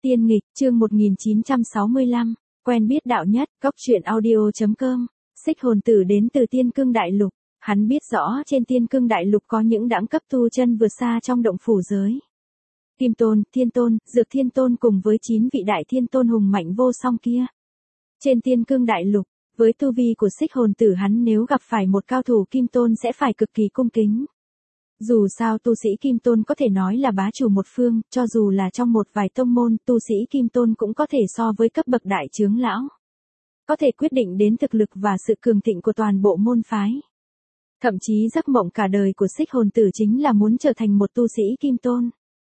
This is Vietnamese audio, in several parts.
Tiên nghịch, chương 1965, quen biết đạo nhất, góc truyện audio.com, Xích hồn tử đến từ Tiên Cương Đại Lục. Hắn biết rõ trên Tiên Cương Đại Lục có những đẳng cấp tu chân vượt xa trong động phủ giới. Kim Tôn, Thiên Tôn, Dược Thiên Tôn cùng với 9 vị Đại Thiên Tôn hùng mạnh vô song kia. Trên Tiên Cương Đại Lục, với tu vi của Xích hồn tử hắn nếu gặp phải một cao thủ Kim Tôn sẽ phải cực kỳ cung kính. Dù sao tu sĩ Kim Tôn có thể nói là bá chủ một phương, cho dù là trong một vài tông môn, tu sĩ Kim Tôn cũng có thể so với cấp bậc đại trưởng lão. Có thể quyết định đến thực lực và sự cường thịnh của toàn bộ môn phái. Thậm chí giấc mộng cả đời của Xích hồn tử chính là muốn trở thành một tu sĩ Kim Tôn.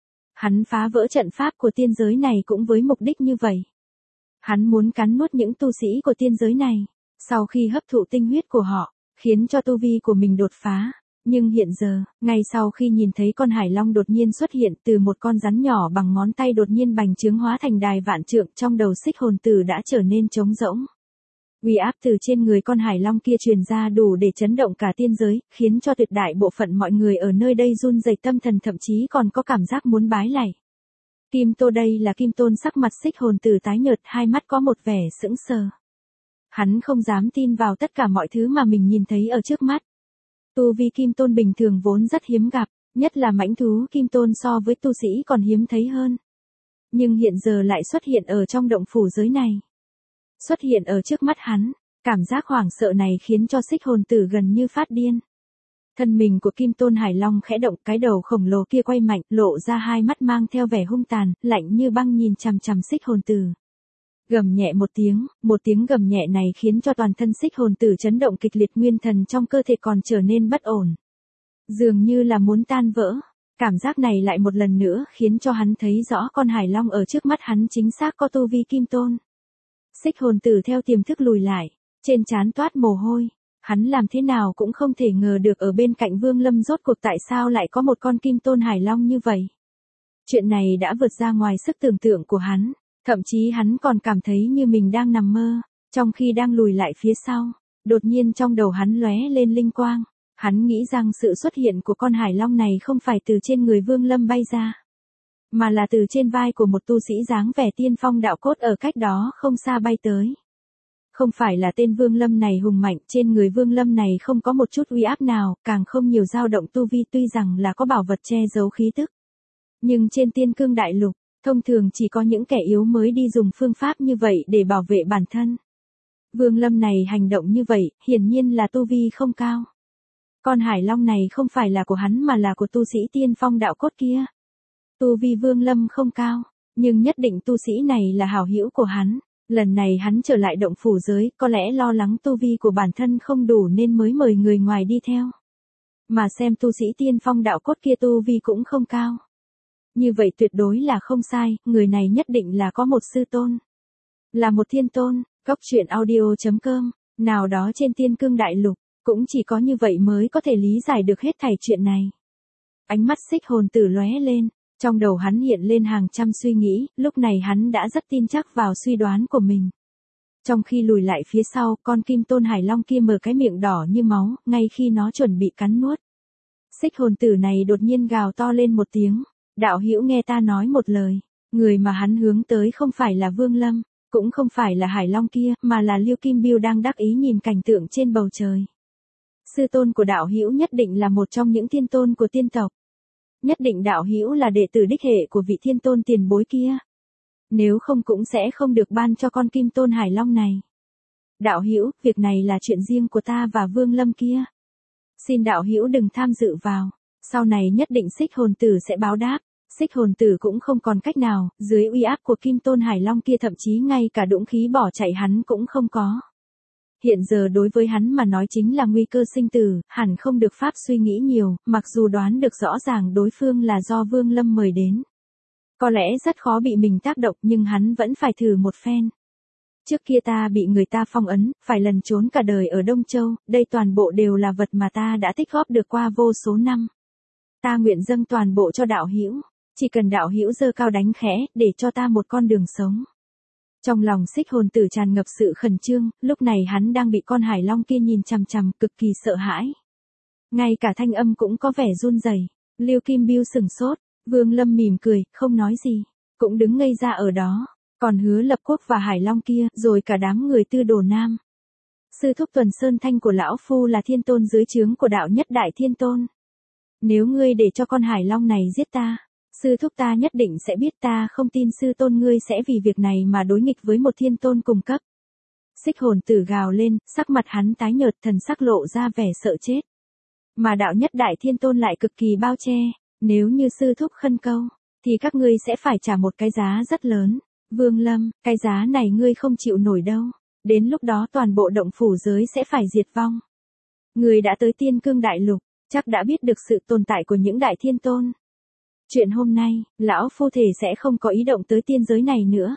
Hắn phá vỡ trận pháp của tiên giới này cũng với mục đích như vậy. Hắn muốn cắn nuốt những tu sĩ của tiên giới này, sau khi hấp thụ tinh huyết của họ, khiến cho tu vi của mình đột phá. Nhưng hiện giờ, ngay sau khi nhìn thấy con hải long đột nhiên xuất hiện từ một con rắn nhỏ bằng ngón tay đột nhiên bành trướng hóa thành đài vạn trượng, trong đầu Xích hồn tử đã trở nên trống rỗng. Uy áp từ trên người con hải long kia truyền ra đủ để chấn động cả tiên giới, khiến cho tuyệt đại bộ phận mọi người ở nơi đây run rẩy tâm thần, thậm chí còn có cảm giác muốn bái lạy. Kim Tô, đây là Kim Tôn. Sắc mặt Xích hồn tử tái nhợt, hai mắt có một vẻ sững sờ. Hắn không dám tin vào tất cả mọi thứ mà mình nhìn thấy ở trước mắt. Tu vi Kim Tôn bình thường vốn rất hiếm gặp, nhất là mãnh thú Kim Tôn so với tu sĩ còn hiếm thấy hơn. Nhưng hiện giờ lại xuất hiện ở trong động phủ giới này. Xuất hiện ở trước mắt hắn, cảm giác hoảng sợ này khiến cho Xích hồn tử gần như phát điên. Thân mình của Kim Tôn Hải Long khẽ động, cái đầu khổng lồ kia quay mạnh, lộ ra hai mắt mang theo vẻ hung tàn, lạnh như băng nhìn chằm chằm Xích hồn tử. Gầm nhẹ một tiếng gầm nhẹ này khiến cho toàn thân Xích hồn tử chấn động kịch liệt, nguyên thần trong cơ thể còn trở nên bất ổn. Dường như là muốn tan vỡ. Cảm giác này lại một lần nữa khiến cho hắn thấy rõ con hải long ở trước mắt hắn chính xác có tu vi Kim Tôn. Xích hồn tử theo tiềm thức lùi lại, trên trán toát mồ hôi. Hắn làm thế nào cũng không thể ngờ được ở bên cạnh Vương Lâm rốt cuộc tại sao lại có một con Kim Tôn Hải Long như vậy. Chuyện này đã vượt ra ngoài sức tưởng tượng của hắn. Thậm chí hắn còn cảm thấy như mình đang nằm mơ, trong khi đang lùi lại phía sau, đột nhiên trong đầu hắn lóe lên linh quang. Hắn nghĩ rằng sự xuất hiện của con hải long này không phải từ trên người Vương Lâm bay ra, mà là từ trên vai của một tu sĩ dáng vẻ tiên phong đạo cốt ở cách đó không xa bay tới. Không phải là tên Vương Lâm này hùng mạnh, trên người Vương Lâm này không có một chút uy áp nào, càng không nhiều dao động tu vi, tuy rằng là có bảo vật che giấu khí tức. Nhưng trên Tiên Cương Đại Lục, thông thường chỉ có những kẻ yếu mới đi dùng phương pháp như vậy để bảo vệ bản thân. Vương Lâm này hành động như vậy, hiển nhiên là tu vi không cao. Con hải long này không phải là của hắn mà là của tu sĩ tiên phong đạo cốt kia. Tu vi Vương Lâm không cao, nhưng nhất định tu sĩ này là hảo hữu của hắn. Lần này hắn trở lại động phủ giới, có lẽ lo lắng tu vi của bản thân không đủ nên mới mời người ngoài đi theo. Mà xem tu sĩ tiên phong đạo cốt kia tu vi cũng không cao. Như vậy tuyệt đối là không sai, người này nhất định là có một sư tôn. Là một thiên tôn, góc truyện audio.com, nào đó trên Tiên Cương Đại Lục, cũng chỉ có như vậy mới có thể lý giải được hết thảy chuyện này. Ánh mắt Xích hồn tử lóe lên, trong đầu hắn hiện lên hàng trăm suy nghĩ, lúc này hắn đã rất tin chắc vào suy đoán của mình. Trong khi lùi lại phía sau, con Kim Tôn Hải Long kia mở cái miệng đỏ như máu, ngay khi nó chuẩn bị cắn nuốt. Xích hồn tử này đột nhiên gào to lên một tiếng. Đạo hữu nghe ta nói một lời, người mà hắn hướng tới không phải là Vương Lâm, cũng không phải là Hải Long kia, mà là Liêu Kim Biêu đang đắc ý nhìn cảnh tượng trên bầu trời. Sư tôn của đạo hữu nhất định là một trong những thiên tôn của tiên tộc. Nhất định đạo hữu là đệ tử đích hệ của vị thiên tôn tiền bối kia. Nếu không cũng sẽ không được ban cho con Kim Tôn Hải Long này. Đạo hữu, việc này là chuyện riêng của ta và Vương Lâm kia. Xin đạo hữu đừng tham dự vào. Sau này nhất định Xích hồn tử sẽ báo đáp. Xích hồn tử cũng không còn cách nào, dưới uy áp của Kim Tôn Hải Long kia thậm chí ngay cả dũng khí bỏ chạy hắn cũng không có. Hiện giờ đối với hắn mà nói chính là nguy cơ sinh tử, hẳn không được pháp suy nghĩ nhiều, mặc dù đoán được rõ ràng đối phương là do Vương Lâm mời đến. Có lẽ rất khó bị mình tác động nhưng hắn vẫn phải thử một phen. Trước kia ta bị người ta phong ấn, phải lần trốn cả đời ở Đông Châu, đây toàn bộ đều là vật mà ta đã tích góp được qua vô số năm. Ta nguyện dâng toàn bộ cho đạo hữu, chỉ cần đạo hữu giơ cao đánh khẽ, để cho ta một con đường sống. Trong lòng Xích hồn tử tràn ngập sự khẩn trương, lúc này hắn đang bị con hải long kia nhìn chằm chằm, cực kỳ sợ hãi. Ngay cả thanh âm cũng có vẻ run rẩy. Liêu Kim Biêu sừng sốt, Vương Lâm mỉm cười, không nói gì. cũng đứng ngây ra ở đó, còn Hứa Lập Quốc và Hải Long kia, rồi cả đám người Tư Đồ Nam. Sư thúc Tuần Sơn Thanh của lão phu là thiên tôn dưới trướng của đạo nhất đại thiên tôn. Nếu ngươi để cho con Hải Long này giết ta, sư thúc ta nhất định sẽ biết, ta không tin sư tôn ngươi sẽ vì việc này mà đối nghịch với một thiên tôn cùng cấp. Xích hồn tử gào lên, sắc mặt hắn tái nhợt, thần sắc lộ ra vẻ sợ chết. Mà đạo nhất đại thiên tôn lại cực kỳ bao che, nếu như sư thúc khân câu, thì các ngươi sẽ phải trả một cái giá rất lớn. Vương Lâm, cái giá này ngươi không chịu nổi đâu, đến lúc đó toàn bộ động phủ giới sẽ phải diệt vong. Ngươi đã tới Tiên Cương Đại Lục, chắc đã biết được sự tồn tại của những đại thiên tôn. Chuyện hôm nay, lão phu thể sẽ không có ý động tới tiên giới này nữa.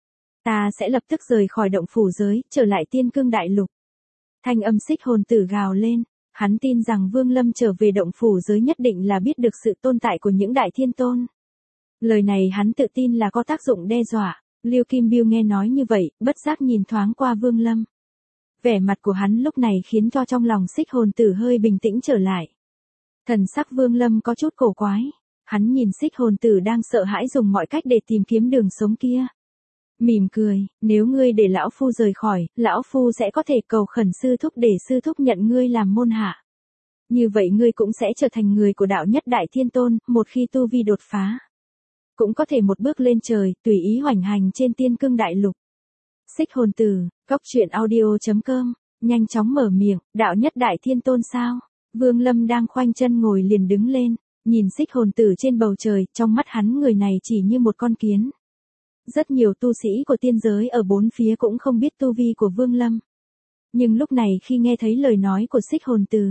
Ta sẽ lập tức rời khỏi động phủ giới, trở lại Tiên Cương Đại Lục. Thanh âm xích hồn tử gào lên, hắn tin rằng Vương Lâm trở về động phủ giới nhất định là biết được sự tồn tại của những đại thiên tôn. Lời này hắn tự tin là có tác dụng đe dọa. Liêu Kim Biêu nghe nói như vậy, bất giác nhìn thoáng qua Vương Lâm. Vẻ mặt của hắn lúc này khiến cho trong lòng xích hồn tử hơi bình tĩnh trở lại. Thần sắc Vương Lâm có chút cổ quái. Hắn nhìn xích hồn tử đang sợ hãi dùng mọi cách để tìm kiếm đường sống kia. Mỉm cười, nếu ngươi để lão phu rời khỏi, lão phu sẽ có thể cầu khẩn sư thúc để sư thúc nhận ngươi làm môn hạ. Như vậy ngươi cũng sẽ trở thành người của đạo nhất đại thiên tôn, một khi tu vi đột phá. Cũng có thể một bước lên trời, tùy ý hoành hành trên Tiên Cương Đại Lục. Xích hồn tử, coctruyện.audio.com, nhanh chóng mở miệng, đạo nhất đại thiên tôn sao? Vương Lâm đang khoanh chân ngồi liền đứng lên, nhìn xích hồn tử trên bầu trời, trong mắt hắn người này chỉ như một con kiến. Rất nhiều tu sĩ của tiên giới ở bốn phía cũng không biết tu vi của Vương Lâm. Nhưng lúc này khi nghe thấy lời nói của xích hồn tử,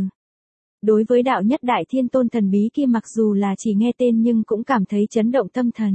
đối với đạo nhất đại thiên tôn thần bí kia mặc dù là chỉ nghe tên nhưng cũng cảm thấy chấn động tâm thần.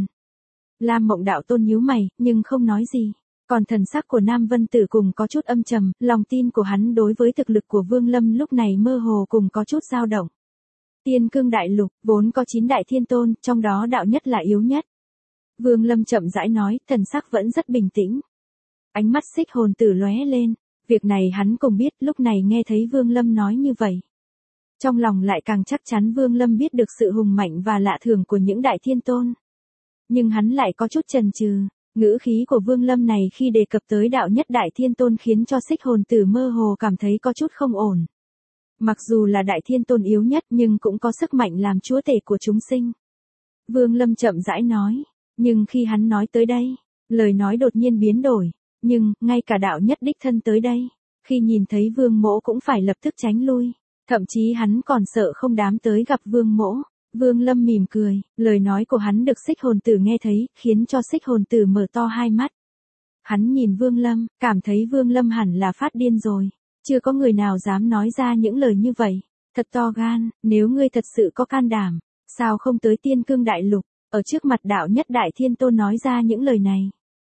Lam Mộng đạo tôn nhíu mày, nhưng không nói gì. Còn thần sắc của Nam Vân Tử cùng có chút âm trầm, lòng tin của hắn đối với thực lực của Vương Lâm lúc này mơ hồ cùng có chút dao động. Tiên Cương Đại Lục, vốn có 9 đại thiên tôn, trong đó đạo nhất là yếu nhất. Vương Lâm chậm rãi nói, thần sắc vẫn rất bình tĩnh. Ánh mắt xích hồn tử lóe lên, việc này hắn cũng biết, lúc này nghe thấy Vương Lâm nói như vậy. Trong lòng lại càng chắc chắn Vương Lâm biết được sự hùng mạnh và lạ thường của những đại thiên tôn. Nhưng hắn lại có chút chần chừ, ngữ khí của Vương Lâm này khi đề cập tới đạo nhất đại thiên tôn khiến cho xích hồn tử mơ hồ cảm thấy có chút không ổn. Mặc dù là đại thiên tôn yếu nhất nhưng cũng có sức mạnh làm chúa tể của chúng sinh. Vương Lâm chậm rãi nói, nhưng khi hắn nói tới đây, lời nói đột nhiên biến đổi, nhưng, ngay cả đạo nhất đích thân tới đây, khi nhìn thấy Vương Mỗ cũng phải lập tức tránh lui. Thậm chí hắn còn sợ không dám tới gặp Vương Mỗ. Vương Lâm mỉm cười, lời nói của hắn được xích hồn tử nghe thấy, khiến cho xích hồn tử mở to hai mắt. Hắn nhìn Vương Lâm, cảm thấy Vương Lâm hẳn là phát điên rồi. Chưa có người nào dám nói ra những lời như vậy. Thật to gan, nếu ngươi thật sự có can đảm, sao không tới Tiên Cương Đại Lục, ở trước mặt đạo nhất đại thiên tôn nói ra những lời này.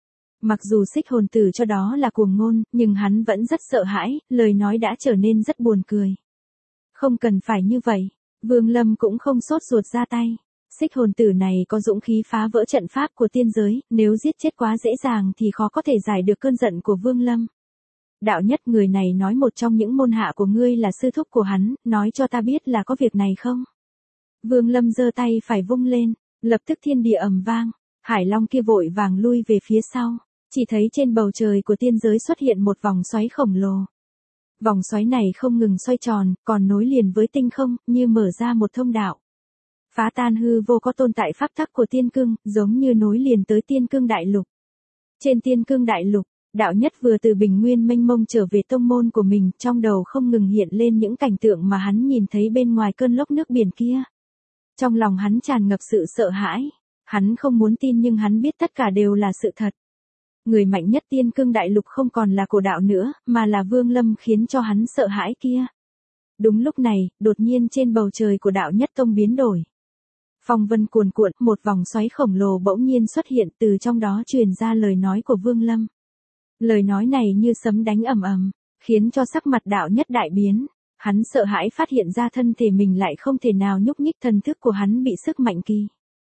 Mặc dù xích hồn tử cho đó là cuồng ngôn, nhưng hắn vẫn rất sợ hãi, lời nói đã trở nên rất buồn cười. Không cần phải như vậy, Vương Lâm cũng không sốt ruột ra tay. Xích hồn tử này có dũng khí phá vỡ trận pháp của tiên giới, nếu giết chết quá dễ dàng thì khó có thể giải được cơn giận của Vương Lâm. Đạo nhất, người này nói một trong những môn hạ của ngươi là sư thúc của hắn, nói cho ta biết là có việc này không? Vương Lâm giơ tay phải vung lên, lập tức thiên địa ầm vang, Hải Long kia vội vàng lui về phía sau, chỉ thấy trên bầu trời của tiên giới xuất hiện một vòng xoáy khổng lồ. Vòng xoáy này không ngừng xoay tròn, còn nối liền với tinh không, như mở ra một thông đạo. Phá tan hư vô có tồn tại pháp tắc của Tiên Cương, giống như nối liền tới Tiên Cương Đại Lục. Trên Tiên Cương Đại Lục, đạo nhất vừa từ bình nguyên mênh mông trở về tông môn của mình, trong đầu không ngừng hiện lên những cảnh tượng mà hắn nhìn thấy bên ngoài cơn lốc nước biển kia. Trong lòng hắn tràn ngập sự sợ hãi. Hắn không muốn tin nhưng hắn biết tất cả đều là sự thật. Người mạnh nhất Tiên Cương Đại Lục không còn là cổ đạo nữa, mà là Vương Lâm khiến cho hắn sợ hãi kia. Đúng lúc này, đột nhiên trên bầu trời của đạo nhất tông biến đổi. Phong vân cuồn cuộn, một vòng xoáy khổng lồ bỗng nhiên xuất hiện, từ trong đó truyền ra lời nói của Vương Lâm. Lời nói này như sấm đánh ầm ầm, khiến cho sắc mặt đạo nhất đại biến. Hắn sợ hãi phát hiện ra thân thể mình lại không thể nào nhúc nhích, thần thức của hắn bị sức mạnh kỳ.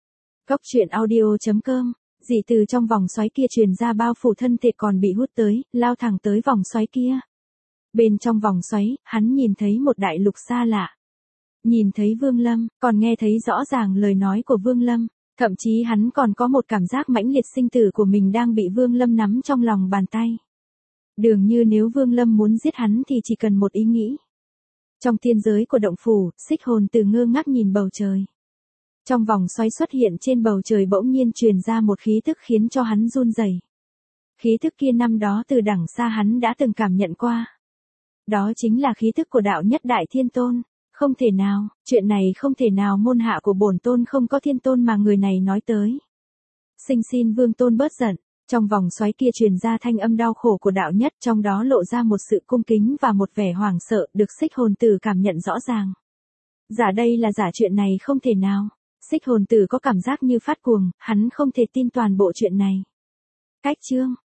Coctruyện.audio.com, dị từ trong vòng xoáy kia truyền ra bao phủ thân thể còn bị hút tới, lao thẳng tới vòng xoáy kia. Bên trong vòng xoáy, hắn nhìn thấy một đại lục xa lạ. Nhìn thấy Vương Lâm, còn nghe thấy rõ ràng lời nói của Vương Lâm, Thậm chí hắn còn có một cảm giác mãnh liệt sinh tử của mình đang bị Vương Lâm nắm trong lòng bàn tay. Dường như nếu Vương Lâm muốn giết hắn thì chỉ cần một ý nghĩ. Trong tiên giới của động phủ, Xích Hồn Tử ngơ ngác nhìn bầu trời. Trong vòng xoáy xuất hiện trên bầu trời bỗng nhiên truyền ra một khí tức khiến cho hắn run rẩy. Khí tức kia năm đó từ đằng xa hắn đã từng cảm nhận qua. Đó chính là khí tức của đạo nhất Đại Thiên Tôn. Không thể nào, chuyện này không thể nào, môn hạ của bổn tôn không có thiên tôn mà người này nói tới. Xin Vương Tôn bớt giận. Trong vòng xoáy kia truyền ra thanh âm đau khổ của đạo nhất, trong đó lộ ra một sự cung kính và một vẻ hoảng sợ được Xích Hồn Tử cảm nhận rõ ràng. Giả đây là giả, chuyện này không thể nào. Xích Hồn Tử có cảm giác như phát cuồng, hắn không thể tin toàn bộ chuyện này. Cách chương